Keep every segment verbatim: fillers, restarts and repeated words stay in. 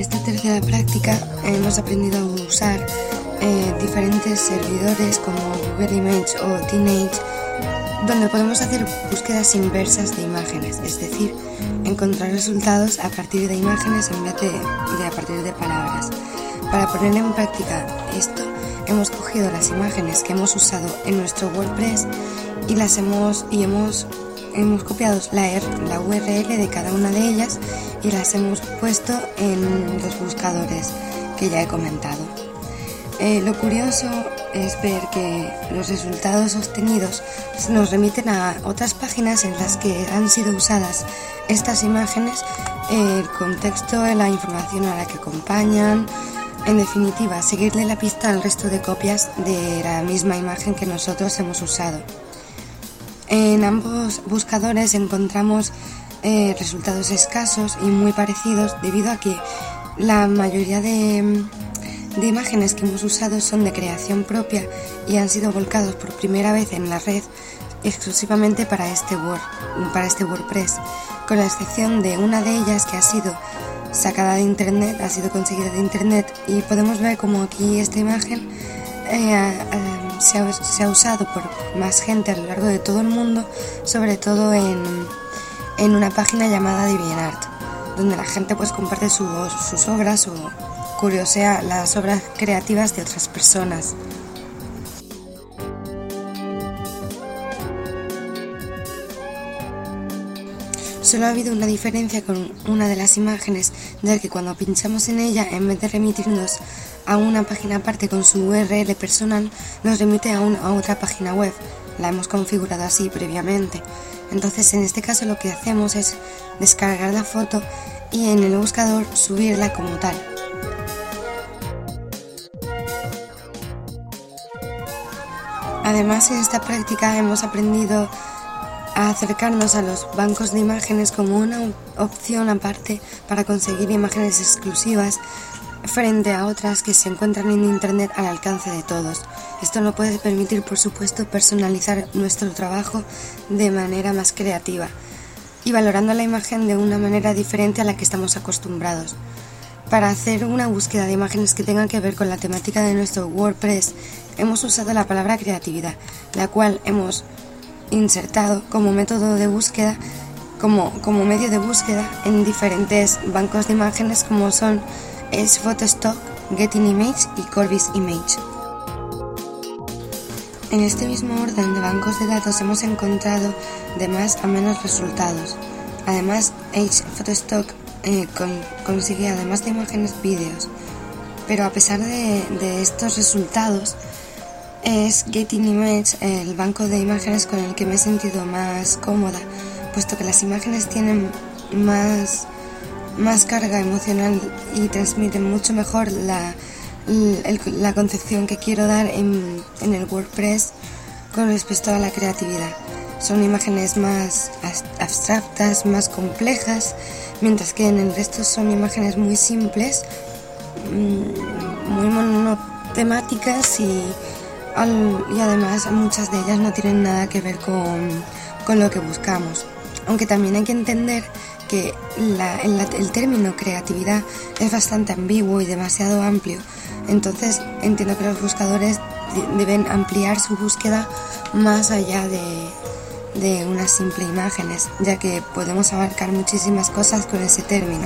esta tercera práctica hemos aprendido a usar eh, diferentes servidores como Google Image o Teenage, donde podemos hacer búsquedas inversas de imágenes, es decir, encontrar resultados a partir de imágenes en vez de, de a partir de palabras. Para poner en práctica esto, hemos cogido las imágenes que hemos usado en nuestro WordPress y las hemos y hemos hemos copiado la, la U R L de cada una de ellas y las hemos puesto en los buscadores que ya he comentado. Eh, lo curioso es ver que los resultados obtenidos nos remiten a otras páginas en las que han sido usadas estas imágenes, el contexto, la información a la que acompañan, en definitiva, seguirle la pista al resto de copias de la misma imagen que nosotros hemos usado. En ambos buscadores encontramos eh, resultados escasos y muy parecidos debido a que la mayoría de, de imágenes que hemos usado son de creación propia y han sido volcados por primera vez en la red exclusivamente para este, Word, para este WordPress, con la excepción de una de ellas que ha sido sacada de internet, ha sido conseguida de internet, y podemos ver como aquí esta imagen eh, eh, se, ha, se ha usado por más gente a lo largo de todo el mundo, sobre todo en, en una página llamada DeviantArt, donde la gente pues comparte su, sus obras o curiosea las obras creativas de otras personas. Solo ha habido una diferencia con una de las imágenes, ya que cuando pinchamos en ella, en vez de remitirnos a una página aparte con su U R L personal, nos remite a, una, a otra página web. La hemos configurado así previamente. Entonces, en este caso lo que hacemos es descargar la foto y en el buscador subirla como tal. Además, en esta práctica hemos aprendido a acercarnos a los bancos de imágenes como una opción aparte para conseguir imágenes exclusivas frente a otras que se encuentran en internet al alcance de todos. Esto nos puede permitir, por supuesto, personalizar nuestro trabajo de manera más creativa y valorando la imagen de una manera diferente a la que estamos acostumbrados. Para hacer una búsqueda de imágenes que tengan que ver con la temática de nuestro WordPress, hemos usado la palabra creatividad, la cual hemos insertado como método de búsqueda, como, como medio de búsqueda en diferentes bancos de imágenes como son Ace Photostock, Getting Image y Corbis Image. En este mismo orden de bancos de datos hemos encontrado de más a menos resultados. Además, Ace Photostock eh, con, consigue además de imágenes vídeos, pero a pesar de, de estos resultados, es Getting Image el banco de imágenes con el que me he sentido más cómoda, puesto que las imágenes tienen más, más carga emocional y transmiten mucho mejor la, el, la concepción que quiero dar en, en el WordPress con respecto a la creatividad. Son imágenes más abstractas, más complejas, mientras que en el resto son imágenes muy simples, muy monotemáticas y y además muchas de ellas no tienen nada que ver con, con lo que buscamos, aunque también hay que entender que la, el, el término creatividad es bastante ambiguo y demasiado amplio. Entonces entiendo que los buscadores deben ampliar su búsqueda más allá de, de unas simples imágenes, ya que podemos abarcar muchísimas cosas con ese término.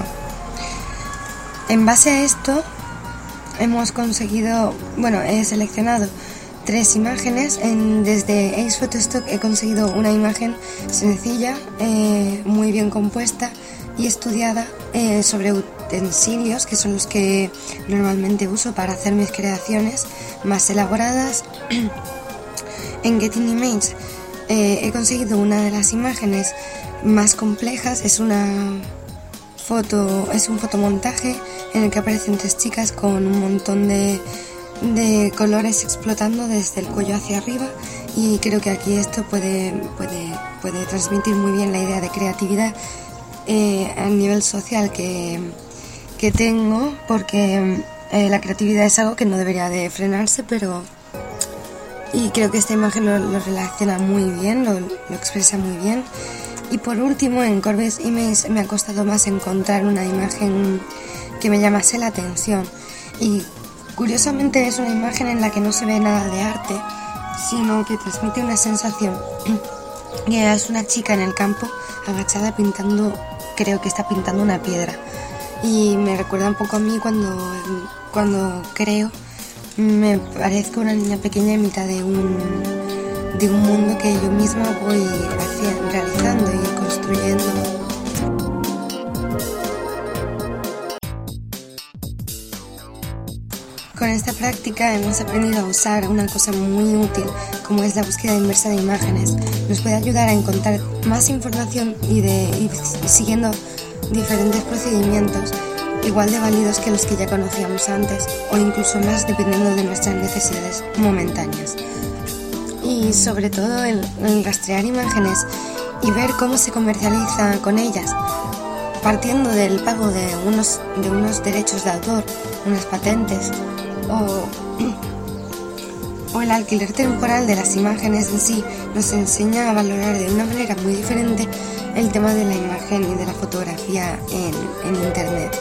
En base a esto hemos conseguido, bueno, he seleccionado tres imágenes. En, desde Ace Photostock he conseguido una imagen sencilla, eh, muy bien compuesta y estudiada eh, sobre utensilios, que son los que normalmente uso para hacer mis creaciones más elaboradas. En Getting Image eh, he conseguido una de las imágenes más complejas. Es una foto, es un fotomontaje en el que aparecen tres chicas con un montón de de colores explotando desde el cuello hacia arriba, y creo que aquí esto puede, puede, puede transmitir muy bien la idea de creatividad eh, a nivel social que, que tengo, porque eh, la creatividad es algo que no debería de frenarse, pero y creo que esta imagen lo, lo relaciona muy bien, lo, lo expresa muy bien. Y por último, en Corbis Image me ha costado más encontrar una imagen que me llamase la atención. Y curiosamente es una imagen en la que no se ve nada de arte, sino que transmite una sensación. Que es una chica en el campo agachada pintando, creo que está pintando una piedra. Y me recuerda un poco a mí cuando, cuando creo, me parezco una niña pequeña en mitad de un, de un mundo que yo misma voy haciendo, realizando y construyendo. Con esta práctica hemos aprendido a usar una cosa muy útil como es la búsqueda inversa de imágenes. Nos puede ayudar a encontrar más información y, de, y siguiendo diferentes procedimientos igual de válidos que los que ya conocíamos antes o incluso más dependiendo de nuestras necesidades momentáneas. Y sobre todo el, el rastrear imágenes y ver cómo se comercializa con ellas, partiendo del pago de unos, de unos derechos de autor, unas patentes o, o el alquiler temporal de las imágenes en sí, nos enseña a valorar de una manera muy diferente el tema de la imagen y de la fotografía en, en Internet.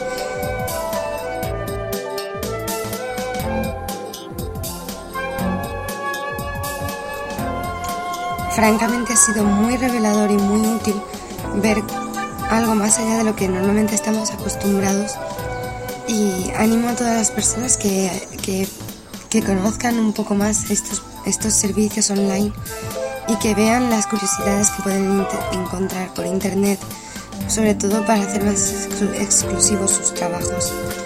Francamente ha sido muy revelador y muy útil ver algo más allá de lo que normalmente estamos acostumbrados, y animo a todas las personas que, que, que conozcan un poco más estos, estos servicios online y que vean las curiosidades que pueden encontrar por internet, sobre todo para hacer más exclusivos sus trabajos.